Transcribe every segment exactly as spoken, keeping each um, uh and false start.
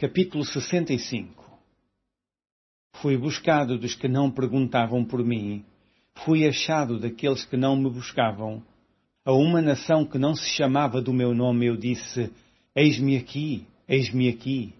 Capítulo sessenta e cinco. Fui buscado dos que não perguntavam por mim, fui achado daqueles que não me buscavam. A uma nação que não se chamava do meu nome eu disse, eis-me aqui, eis-me aqui.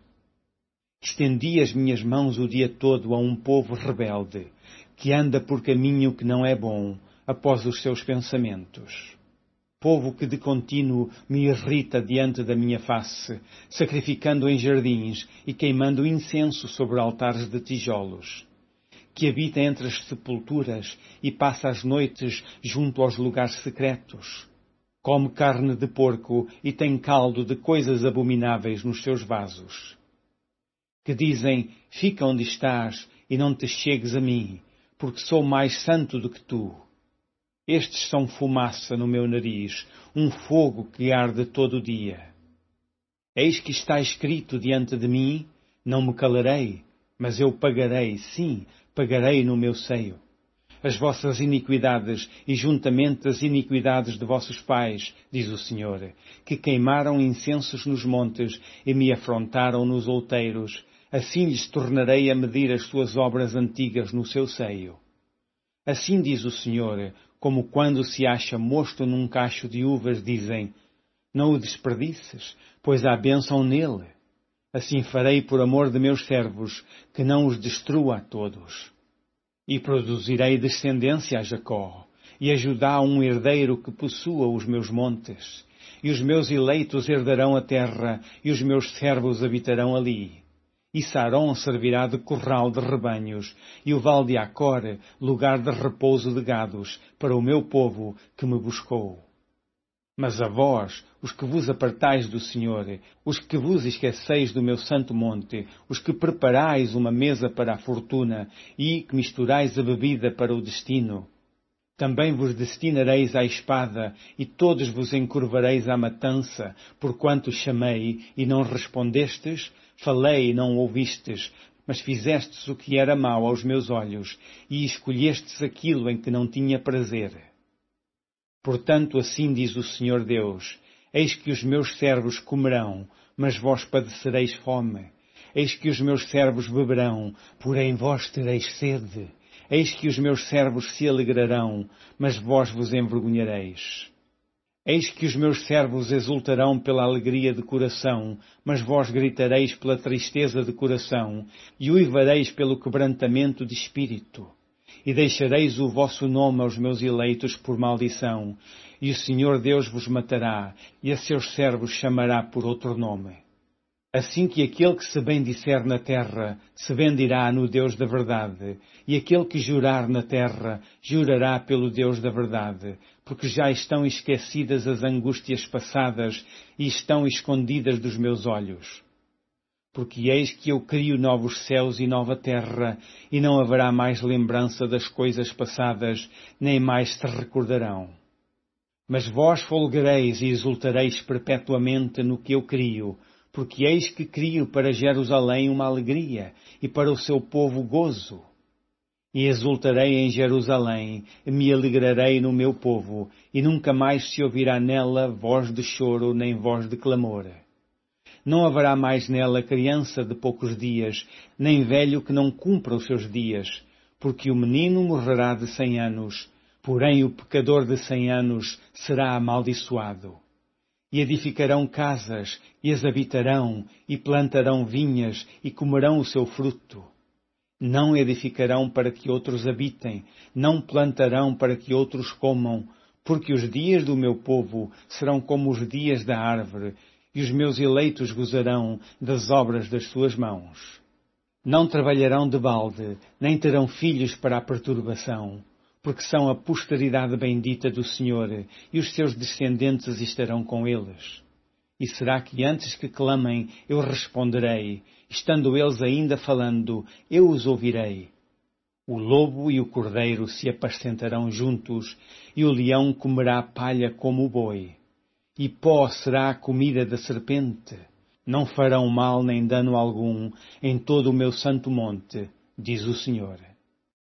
Estendi as minhas mãos o dia todo a um povo rebelde, que anda por caminho que não é bom, após os seus pensamentos. Povo que de contínuo me irrita diante da minha face, sacrificando em jardins e queimando incenso sobre altares de tijolos. Que habita entre as sepulturas e passa as noites junto aos lugares secretos. Come carne de porco e tem caldo de coisas abomináveis nos seus vasos. Que dizem, fica onde estás e não te chegues a mim, porque sou mais santo do que tu. Estes são fumaça no meu nariz, um fogo que arde todo o dia. Eis que está escrito diante de mim, não me calarei, mas eu pagarei, sim, pagarei no meu seio. As vossas iniquidades e juntamente as iniquidades de vossos pais, diz o Senhor, que queimaram incensos nos montes e me afrontaram nos outeiros, assim lhes tornarei a medir as suas obras antigas no seu seio. Assim diz o Senhor, como quando se acha mosto num cacho de uvas, dizem, não o desperdices, pois há bênção nele. Assim farei por amor de meus servos, que não os destrua a todos. E produzirei descendência a Jacó, e a Judá um herdeiro que possua os meus montes. E os meus eleitos herdarão a terra, e os meus servos habitarão ali. E Sarón servirá de curral de rebanhos, e o vale de Acor, lugar de repouso de gados, para o meu povo que me buscou. Mas a vós, os que vos apartais do Senhor, os que vos esqueceis do meu santo monte, os que preparais uma mesa para a fortuna, e que misturais a bebida para o destino, também vos destinareis à espada, e todos vos encurvareis à matança, porquanto chamei, e não respondestes, falei e não ouvistes, mas fizestes o que era mau aos meus olhos, e escolhestes aquilo em que não tinha prazer. Portanto, assim diz o Senhor Deus, eis que os meus servos comerão, mas vós padecereis fome. Eis que os meus servos beberão, porém vós tereis sede. Eis que os meus servos se alegrarão, mas vós vos envergonhareis. Eis que os meus servos exultarão pela alegria de coração, mas vós gritareis pela tristeza de coração, e uivareis pelo quebrantamento de espírito. E deixareis o vosso nome aos meus eleitos por maldição, e o Senhor Deus vos matará, e a seus servos chamará por outro nome. Assim que aquele que se bendisser na terra, se bendirá no Deus da verdade, e aquele que jurar na terra, jurará pelo Deus da verdade, porque já estão esquecidas as angústias passadas e estão escondidas dos meus olhos. Porque eis que eu crio novos céus e nova terra, e não haverá mais lembrança das coisas passadas, nem mais se recordarão. Mas vós folgareis e exultareis perpetuamente no que eu crio, porque eis que crio para Jerusalém uma alegria, e para o seu povo gozo. E exultarei em Jerusalém, e me alegrarei no meu povo, e nunca mais se ouvirá nela voz de choro, nem voz de clamor. Não haverá mais nela criança de poucos dias, nem velho que não cumpra os seus dias, porque o menino morrerá de cem anos, porém o pecador de cem anos será amaldiçoado. E edificarão casas, e as habitarão, e plantarão vinhas, e comerão o seu fruto. Não edificarão para que outros habitem, não plantarão para que outros comam, porque os dias do meu povo serão como os dias da árvore, e os meus eleitos gozarão das obras das suas mãos. Não trabalharão de balde, nem terão filhos para a perturbação, porque são a posteridade bendita do Senhor, e os seus descendentes estarão com eles. E será que antes que clamem, eu responderei, estando eles ainda falando, eu os ouvirei. O lobo e o cordeiro se apacentarão juntos, e o leão comerá palha como o boi. E pó será a comida da serpente. Não farão mal nem dano algum em todo o meu santo monte, diz o Senhor.